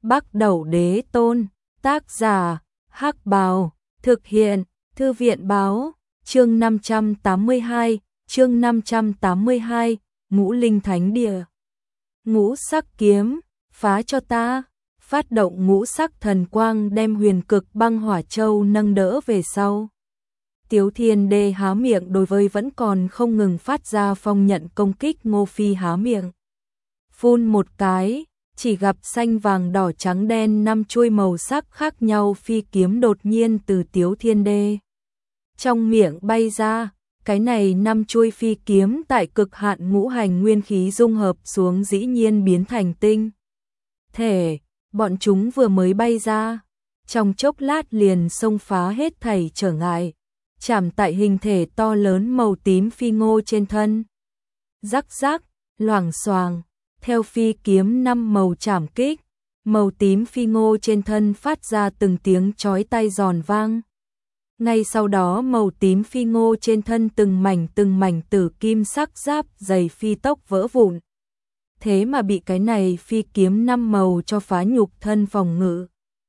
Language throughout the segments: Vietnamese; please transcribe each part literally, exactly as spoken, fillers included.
Bắc Đẩu Đế Tôn, tác giả, Hắc Bào, thực hiện, Thư viện báo, chương năm trăm tám mươi hai, chương năm trăm tám mươi hai, Ngũ Linh Thánh Địa. Ngũ sắc kiếm, phá cho ta, phát động ngũ sắc thần quang đem huyền cực băng hỏa châu nâng đỡ về sau. Tiếu Thiên Đê há miệng đối với vẫn còn không ngừng phát ra phong nhận công kích Ngô Phi há miệng. Phun một cái, chỉ gặp xanh vàng đỏ trắng đen năm chuôi màu sắc khác nhau phi kiếm đột nhiên từ Tiếu Thiên Đê trong miệng bay ra. Cái này năm chuôi phi kiếm tại cực hạn ngũ hành nguyên khí dung hợp xuống dĩ nhiên biến thành tinh thể, bọn chúng vừa mới bay ra, trong chốc lát liền xông phá hết thảy trở ngại, chạm tại hình thể to lớn màu tím phi ngô trên thân. Rắc rắc, loảng xoàng, theo phi kiếm năm màu chạm kích, màu tím phi ngô trên thân phát ra từng tiếng chói tai giòn vang. Ngay sau đó màu tím phi ngô trên thân từng mảnh từng mảnh tử kim sắc giáp dày phi tốc vỡ vụn. Thế mà bị cái này phi kiếm năm màu cho phá nhục thân phòng ngự.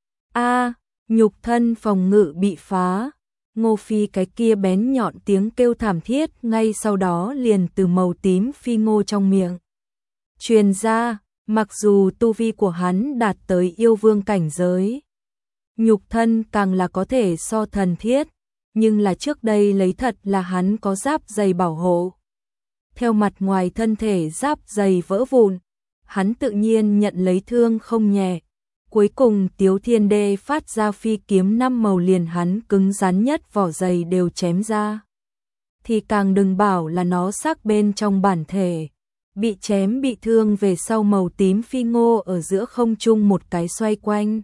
A, nhục thân phòng ngự bị phá. Ngô Phi cái kia bén nhọn tiếng kêu thảm thiết ngay sau đó liền từ màu tím phi ngô trong miệng truyền ra, mặc dù tu vi của hắn đạt tới yêu vương cảnh giới, nhục thân càng là có thể so thần thiết, nhưng là trước đây lấy thật là hắn có giáp dày bảo hộ. Theo mặt ngoài thân thể giáp dày vỡ vụn, hắn tự nhiên nhận lấy thương không nhẹ. Cuối cùng Tiếu Thiên Đê phát ra phi kiếm năm màu liền hắn cứng rắn nhất vỏ dày đều chém ra. Thì càng đừng bảo là nó sắc bên trong bản thể. Bị chém bị thương về sau màu tím phi ngô ở giữa không trung một cái xoay quanh.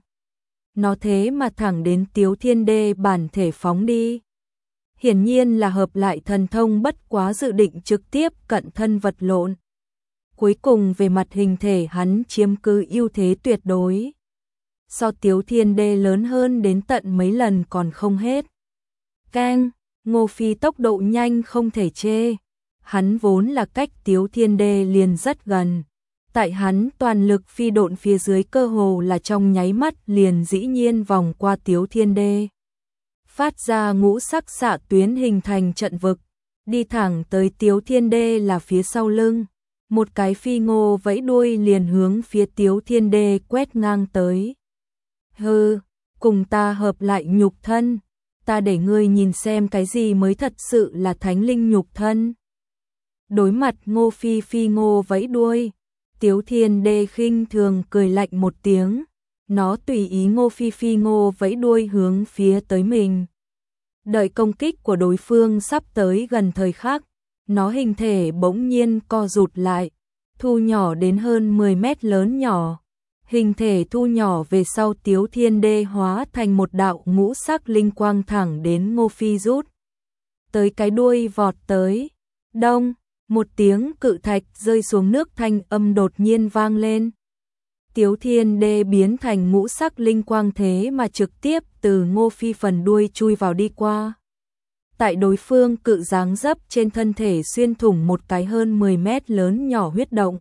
Nó thế mà thẳng đến Tiếu Thiên Đê bản thể phóng đi. Hiển nhiên là hợp lại thần thông bất quá dự định trực tiếp cận thân vật lộn. Cuối cùng về mặt hình thể hắn chiếm cứ ưu thế tuyệt đối. So Tiếu Thiên Đê lớn hơn đến tận mấy lần còn không hết. Keng, Ngô Phi tốc độ nhanh không thể chê. Hắn vốn là cách Tiếu Thiên Đê liền rất gần. Tại hắn toàn lực phi độn phía dưới cơ hồ là trong nháy mắt liền dĩ nhiên vòng qua Tiếu Thiên Đê. Phát ra ngũ sắc xạ tuyến hình thành trận vực, đi thẳng tới Tiếu Thiên Đê là phía sau lưng. Một cái phi ngô vẫy đuôi liền hướng phía Tiếu Thiên Đê quét ngang tới. Hừ, cùng ta hợp lại nhục thân, ta để ngươi nhìn xem cái gì mới thật sự là thánh linh nhục thân. Đối mặt Ngô Phi phi ngô vẫy đuôi, Tiếu Thiên Đê khinh thường cười lạnh một tiếng, nó tùy ý Ngô Phi phi ngô vẫy đuôi hướng phía tới mình. Đợi công kích của đối phương sắp tới gần thời khắc, nó hình thể bỗng nhiên co rụt lại, thu nhỏ đến hơn mười mét lớn nhỏ. Hình thể thu nhỏ về sau Tiếu Thiên Đê hóa thành một đạo ngũ sắc linh quang thẳng đến Ngô Phi rút tới cái đuôi vọt tới. Đông, một tiếng cự thạch rơi xuống nước thanh âm đột nhiên vang lên. Tiếu Thiên Đê biến thành ngũ sắc linh quang thế mà trực tiếp từ Ngô Phi phần đuôi chui vào đi qua. Tại đối phương cự dáng dấp trên thân thể xuyên thủng một cái hơn mười mét lớn nhỏ huyết động.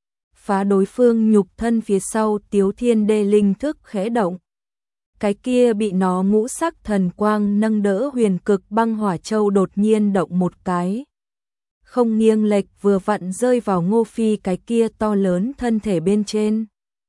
Phá đối phương nhục thân phía sau Tiếu Thiên Đê linh thức khẽ động. Cái kia bị nó ngũ sắc thần quang nâng đỡ huyền cực băng hỏa châu đột nhiên động một cái. Không nghiêng lệch vừa vặn rơi vào Ngô Phi cái kia to lớn thân thể bên trên.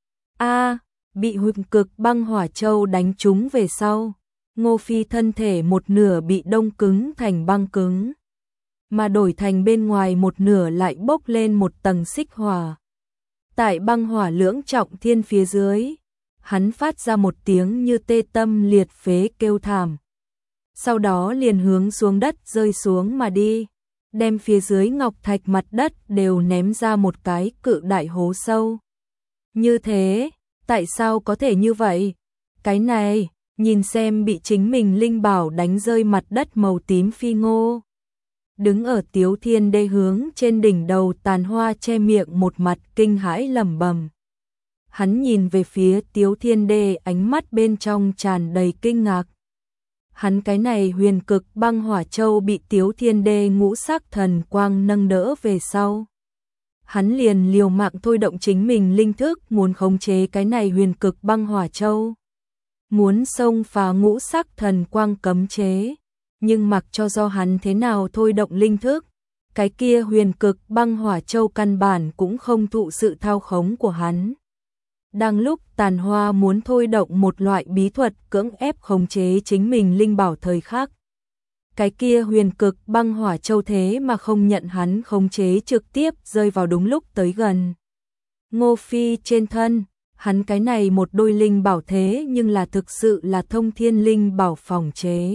A, bị huyền cực băng hỏa châu đánh trúng về sau. Ngô Phi thân thể một nửa bị đông cứng thành băng cứng. Mà đổi thành bên ngoài một nửa lại bốc lên một tầng xích hỏa. Tại băng hỏa lưỡng trọng thiên phía dưới, hắn phát ra một tiếng như tê tâm liệt phế kêu thảm. Sau đó liền hướng xuống đất rơi xuống mà đi, đem phía dưới ngọc thạch mặt đất đều ném ra một cái cự đại hố sâu. Như thế, tại sao có thể như vậy? Cái này, nhìn xem bị chính mình linh bảo đánh rơi mặt đất màu tím phi ngô. Đứng ở Tiếu Thiên Đê hướng trên đỉnh đầu tàn hoa che miệng một mặt kinh hãi lẩm bẩm. Hắn nhìn về phía Tiếu Thiên Đê ánh mắt bên trong tràn đầy kinh ngạc. Hắn cái này huyền cực băng hỏa châu bị Tiếu Thiên Đê ngũ sắc thần quang nâng đỡ về sau. hắn liền liều mạng thôi động chính mình linh thức muốn khống chế cái này huyền cực băng hỏa châu. Muốn xông phá ngũ sắc thần quang cấm chế, nhưng mặc cho do hắn thế nào thôi động linh thức, cái kia huyền cực băng hỏa châu căn bản cũng không thụ sự thao khống của hắn. Đang lúc Tàn Hoa muốn thôi động một loại bí thuật cưỡng ép khống chế chính mình linh bảo thời khắc, cái kia huyền cực băng hỏa châu thế mà không nhận hắn khống chế trực tiếp rơi vào đúng lúc tới gần Ngô Phi trên thân. Hắn cái này một đôi linh bảo thế nhưng là thực sự là thông thiên linh bảo phòng chế.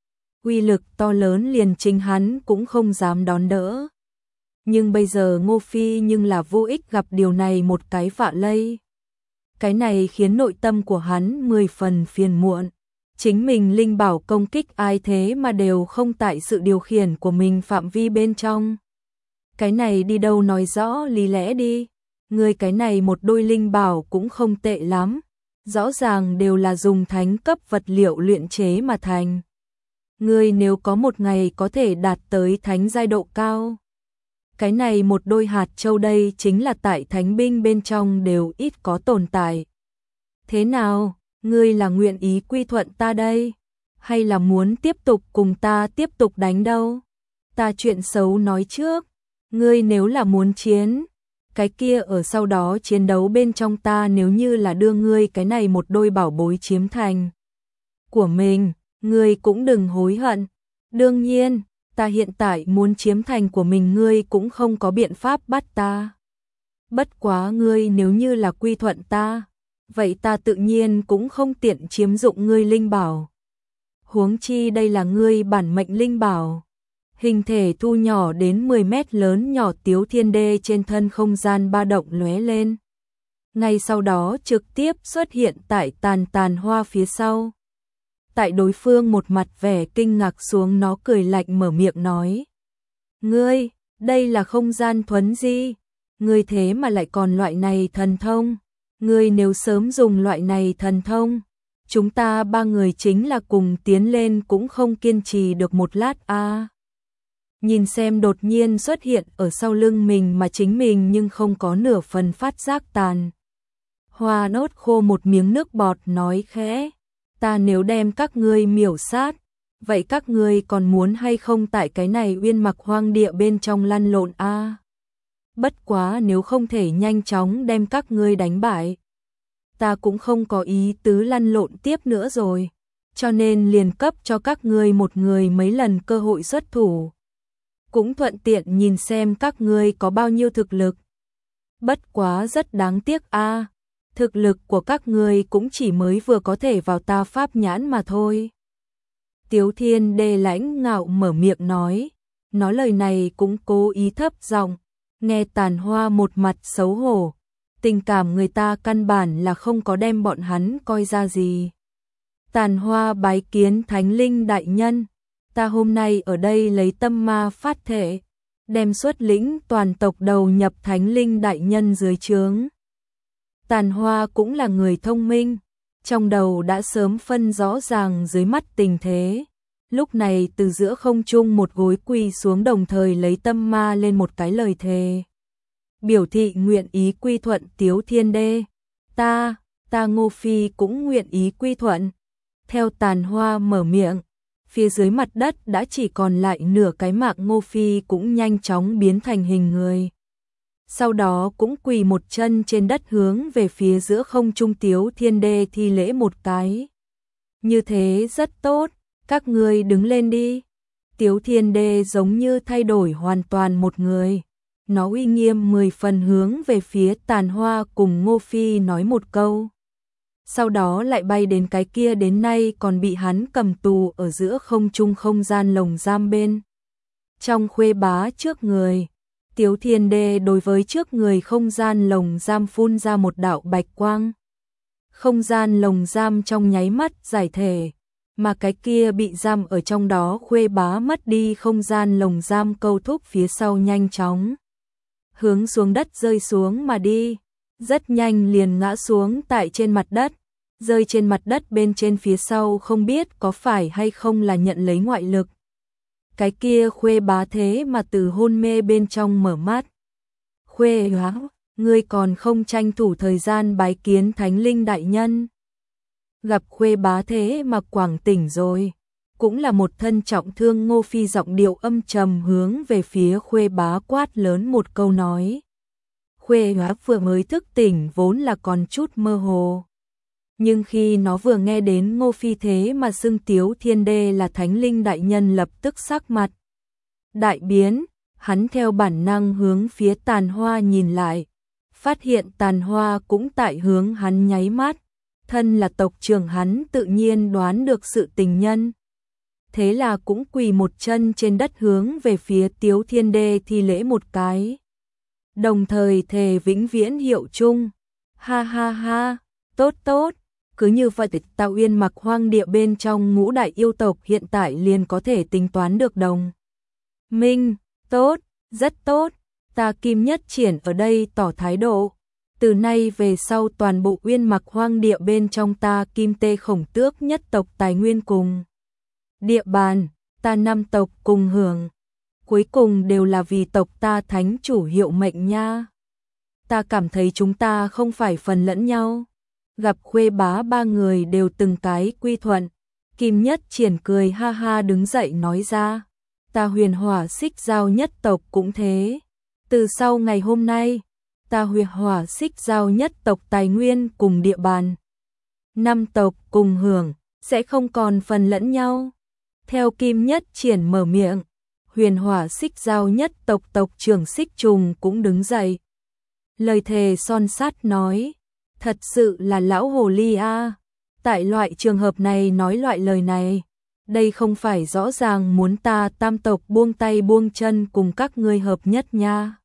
Uy lực to lớn liền chính hắn cũng không dám đón đỡ. Nhưng bây giờ Ngô Phi nhưng là vô ích gặp điều này một cái vạ lây. Cái này khiến nội tâm của hắn mười phần phiền muộn. Chính mình linh bảo công kích ai thế mà đều không tại sự điều khiển của mình phạm vi bên trong. Cái này đi đâu nói rõ lý lẽ đi. Người cái này một đôi linh bảo cũng không tệ lắm, rõ ràng đều là dùng thánh cấp vật liệu luyện chế mà thành. Người nếu có một ngày có thể đạt tới thánh giai độ cao, cái này một đôi hạt châu đây chính là tại thánh binh bên trong đều ít có tồn tại. Thế nào, ngươi là nguyện ý quy thuận ta đây, hay là muốn tiếp tục cùng ta tiếp tục đánh đâu? Ta chuyện xấu nói trước, ngươi nếu là muốn chiến, cái kia ở sau đó chiến đấu bên trong ta nếu như là đưa ngươi cái này một đôi bảo bối chiếm thành của mình, ngươi cũng đừng hối hận. Đương nhiên, ta hiện tại muốn chiếm thành của mình ngươi cũng không có biện pháp bắt ta. Bất quá ngươi nếu như là quy thuận ta, vậy ta tự nhiên cũng không tiện chiếm dụng ngươi linh bảo. Huống chi đây là ngươi bản mệnh linh bảo. Hình thể thu nhỏ đến mười mét lớn nhỏ Tiếu Thiên Đê trên thân không gian ba động lóe lên. Ngay sau đó trực tiếp xuất hiện tại Tàn Tàn Hoa phía sau. Tại đối phương một mặt vẻ kinh ngạc xuống nó cười lạnh mở miệng nói. Ngươi, đây là không gian thuấn di. Ngươi thế mà lại còn loại này thần thông. Ngươi nếu sớm dùng loại này thần thông, chúng ta ba người chính là cùng tiến lên cũng không kiên trì được một lát a. À. Nhìn xem đột nhiên xuất hiện ở sau lưng mình mà chính mình nhưng không có nửa phần phát giác Tàn Hoa nốt khô một miếng nước bọt nói khẽ. Ta nếu đem các ngươi miểu sát, vậy các ngươi còn muốn hay không tại cái này uyên mặc hoang địa bên trong lăn lộn a? À? Bất quá nếu không thể nhanh chóng đem các ngươi đánh bại, ta cũng không có ý tứ lăn lộn tiếp nữa rồi, cho nên liền cấp cho các ngươi một người mấy lần cơ hội xuất thủ. Cũng thuận tiện nhìn xem các ngươi có bao nhiêu thực lực. Bất quá rất đáng tiếc a, à, thực lực của các ngươi cũng chỉ mới vừa có thể vào ta pháp nhãn mà thôi. Tiếu Thiên Đê lãnh ngạo mở miệng nói, nói lời này cũng cố ý thấp giọng, nghe Tàn Hoa một mặt xấu hổ, tình cảm người ta căn bản là không có đem bọn hắn coi ra gì. Tàn Hoa bái kiến Thánh Linh đại nhân. Ta hôm nay ở đây lấy tâm ma phát thể, đem xuất lĩnh toàn tộc đầu nhập Thánh Linh đại nhân dưới trướng. Tàn Hoa cũng là người thông minh, trong đầu đã sớm phân rõ ràng dưới mắt tình thế. Lúc này từ giữa không trung một gối quỳ xuống đồng thời lấy tâm ma lên một cái lời thề. Biểu thị nguyện ý quy thuận Tiếu Thiên Đê. Ta, ta Ngô Phi cũng nguyện ý quy thuận. Theo Tàn Hoa mở miệng, phía dưới mặt đất đã chỉ còn lại nửa cái mạng Ngô Phi cũng nhanh chóng biến thành hình người. Sau đó cũng quỳ một chân trên đất hướng về phía giữa không trung Tiếu Thiên Đê thi lễ một cái. Như thế rất tốt, các ngươi đứng lên đi. Tiếu Thiên Đê giống như thay đổi hoàn toàn một người. Nó uy nghiêm mười phần hướng về phía Tàn Hoa cùng Ngô Phi nói một câu. Sau đó lại bay đến cái kia đến nay còn bị hắn cầm tù ở giữa không trung không gian lồng giam bên. Trong khuê bá trước người, Tiếu Thiên Đê đối với trước người không gian lồng giam phun ra một đạo bạch quang. Không gian lồng giam trong nháy mắt giải thể, mà cái kia bị giam ở trong đó khuê bá mất đi không gian lồng giam câu thúc phía sau nhanh chóng. Hướng xuống đất rơi xuống mà đi. Rất nhanh liền ngã xuống tại trên mặt đất, rơi trên mặt đất bên trên phía sau không biết có phải hay không là nhận lấy ngoại lực. Cái kia khuê bá thế mà từ hôn mê bên trong mở mắt. Khuê hóa, ngươi còn không tranh thủ thời gian bái kiến Thánh Linh đại nhân. Gặp Khuê bá thế mà quảng tỉnh rồi. Cũng là một thân trọng thương. Ngô Phi giọng điệu âm trầm hướng về phía Khuê bá quát lớn một câu nói. Khuê hóa vừa mới thức tỉnh vốn là còn chút mơ hồ. Nhưng khi nó vừa nghe đến Ngô Phi thế mà xưng Tiếu Thiên Đê là Thánh Linh đại nhân, lập tức sắc mặt đại biến, hắn theo bản năng hướng phía Tàn Hoa nhìn lại, phát hiện Tàn Hoa cũng tại hướng hắn nháy mắt, thân là tộc trưởng hắn tự nhiên đoán được sự tình nhân. Thế là cũng quỳ một chân trên đất hướng về phía Tiếu Thiên Đê thi lễ một cái. Đồng thời thề vĩnh viễn hiệu chung. Ha ha ha, tốt tốt, cứ như vậy ta Uyên Mặc hoang địa bên trong ngũ đại yêu tộc hiện tại liền có thể tính toán được đồng minh. Tốt, rất tốt, ta Kim Nhất Triển ở đây tỏ thái độ. Từ nay về sau toàn bộ Uyên Mặc hoang địa bên trong ta Kim Tê Khổng Tước nhất tộc tài nguyên cùng địa bàn, ta năm tộc cùng hưởng. Cuối cùng đều là vì tộc ta thánh chủ hiệu mệnh nha. Ta cảm thấy chúng ta không phải phần lẫn nhau. Gặp Khuê bá ba người đều từng cái quy thuận, Kim Nhất Triển cười ha ha đứng dậy nói ra. Ta Huyền Hỏa Xích Giao nhất tộc cũng thế. Từ sau ngày hôm nay, ta Huyền Hỏa Xích Giao nhất tộc tài nguyên cùng địa bàn, năm tộc cùng hưởng, sẽ không còn phần lẫn nhau. Theo Kim Nhất Triển mở miệng, Huyền Hỏa Xích Giao nhất tộc tộc trưởng Xích Trùng cũng đứng dậy. Lời thề son sắt nói, thật sự là lão hồ ly a, tại loại trường hợp này nói loại lời này, đây không phải rõ ràng muốn ta tam tộc buông tay buông chân cùng các ngươi hợp nhất nha.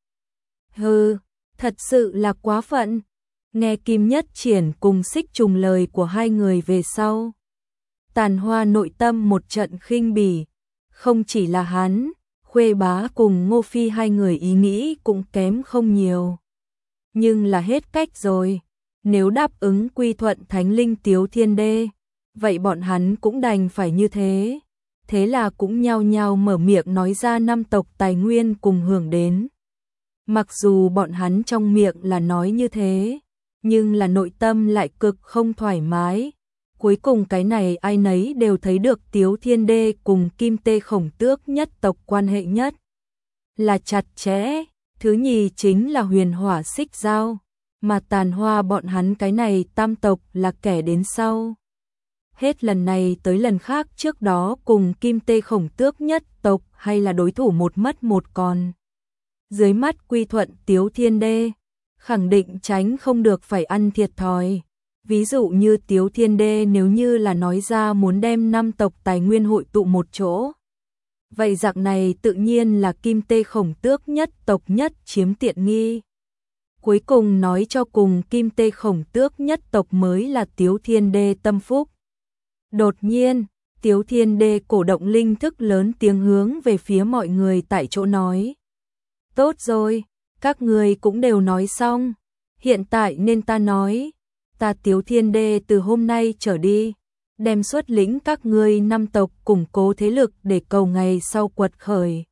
Hừ, thật sự là quá phận. Nghe Kim Nhất Triển cùng Xích Trùng lời của hai người về sau, Tàn Hoa nội tâm một trận khinh bỉ, không chỉ là hắn, Khuê bá cùng Ngô Phi hai người ý nghĩ cũng kém không nhiều. Nhưng là hết cách rồi, nếu đáp ứng quy thuận Thánh Linh Tiếu Thiên Đê, vậy bọn hắn cũng đành phải như thế. Thế là cũng nhao nhao mở miệng nói ra năm tộc tài nguyên cùng hưởng đến. Mặc dù bọn hắn trong miệng là nói như thế, nhưng là nội tâm lại cực không thoải mái. Cuối cùng cái này ai nấy đều thấy được Tiếu Thiên Đê cùng Kim Tê Khổng Tước nhất tộc quan hệ nhất là chặt chẽ. Thứ nhì chính là Huyền Hỏa Xích Giao, mà Tàn Hoa bọn hắn cái này tam tộc là kẻ đến sau. Hết lần này tới lần khác trước đó cùng Kim Tê Khổng Tước nhất tộc hay là đối thủ một mất một còn. Dưới mắt quy thuận Tiếu Thiên Đê, khẳng định tránh không được phải ăn thiệt thòi. Ví dụ như Tiếu Thiên Đê nếu như là nói ra muốn đem năm tộc tài nguyên hội tụ một chỗ, vậy dạng này tự nhiên là Kim Tê Khổng Tước nhất tộc nhất chiếm tiện nghi. Cuối cùng nói cho cùng Kim Tê Khổng Tước nhất tộc mới là Tiếu Thiên Đê tâm phúc. Đột nhiên, Tiếu Thiên Đê cổ động linh thức lớn tiếng hướng về phía mọi người tại chỗ nói. Tốt rồi, các người cũng đều nói xong, hiện tại nên ta nói. Ta Tiếu Thiên Đê từ hôm nay trở đi, đem xuất lĩnh các ngươi năm tộc củng cố thế lực để cầu ngày sau quật khởi.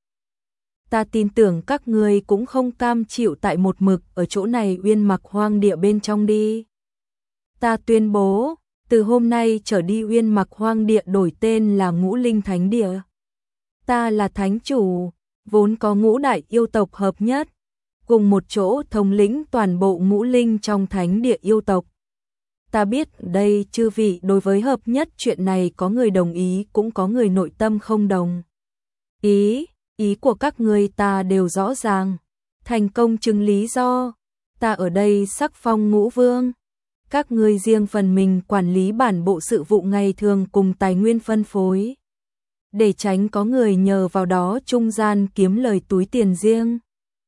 Ta tin tưởng các ngươi cũng không cam chịu tại một mực ở chỗ này Uyên Mặc hoang địa bên trong đi. Ta tuyên bố, từ hôm nay trở đi Uyên Mặc hoang địa đổi tên là Ngũ Linh Thánh Địa. Ta là thánh chủ, vốn có ngũ đại yêu tộc hợp nhất, cùng một chỗ thống lĩnh toàn bộ ngũ linh trong thánh địa yêu tộc. Ta biết đây chư vị đối với hợp nhất chuyện này có người đồng ý cũng có người nội tâm không đồng ý. Ý của các người ta đều rõ ràng. Thành công chứng lý do. Ta ở đây sắc phong ngũ vương. Các người riêng phần mình quản lý bản bộ sự vụ ngày thường cùng tài nguyên phân phối. Để tránh có người nhờ vào đó trung gian kiếm lời túi tiền riêng.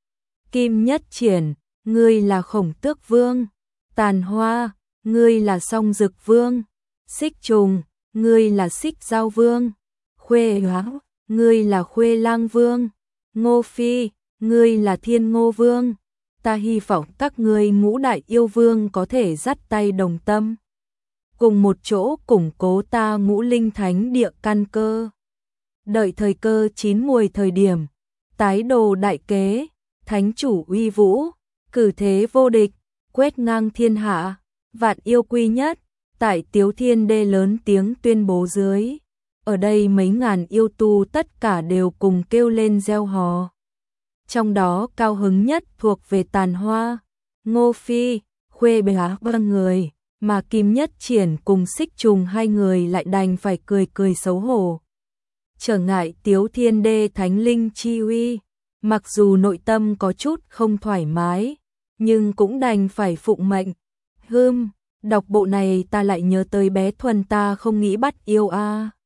Kim Nhất Triển, ngươi là Khổng Tước Vương. Tàn Hoa, ngươi là Song Dực Vương. Xích Trùng, ngươi là Xích Giao Vương. Khuê Hóa, ngươi là Khuê Lang Vương. Ngô Phi, ngươi là Thiên Ngô Vương. Ta hy vọng các ngươi ngũ đại yêu vương có thể dắt tay đồng tâm, cùng một chỗ củng cố ta Ngũ Linh Thánh Địa căn cơ. Đợi thời cơ chín muồi thời điểm, tái đồ đại kế, thánh chủ uy vũ, cử thế vô địch, quét ngang thiên hạ, vạn yêu quy nhất, tại Tiếu Thiên Đê lớn tiếng tuyên bố dưới. Ở đây mấy ngàn yêu tu tất cả đều cùng kêu lên reo hò. Trong đó cao hứng nhất thuộc về Tàn Hoa, Ngô Phi, Khuê Bá ba người, mà Kim Nhất Triển cùng Xích Trùng hai người lại đành phải cười cười xấu hổ. Trở ngại Tiếu Thiên Đê thánh linh chi uy, mặc dù nội tâm có chút không thoải mái, nhưng cũng đành phải phụng mệnh. Hưm, đọc bộ này ta lại nhớ tới bé Thuần ta không nghĩ bắt yêu a.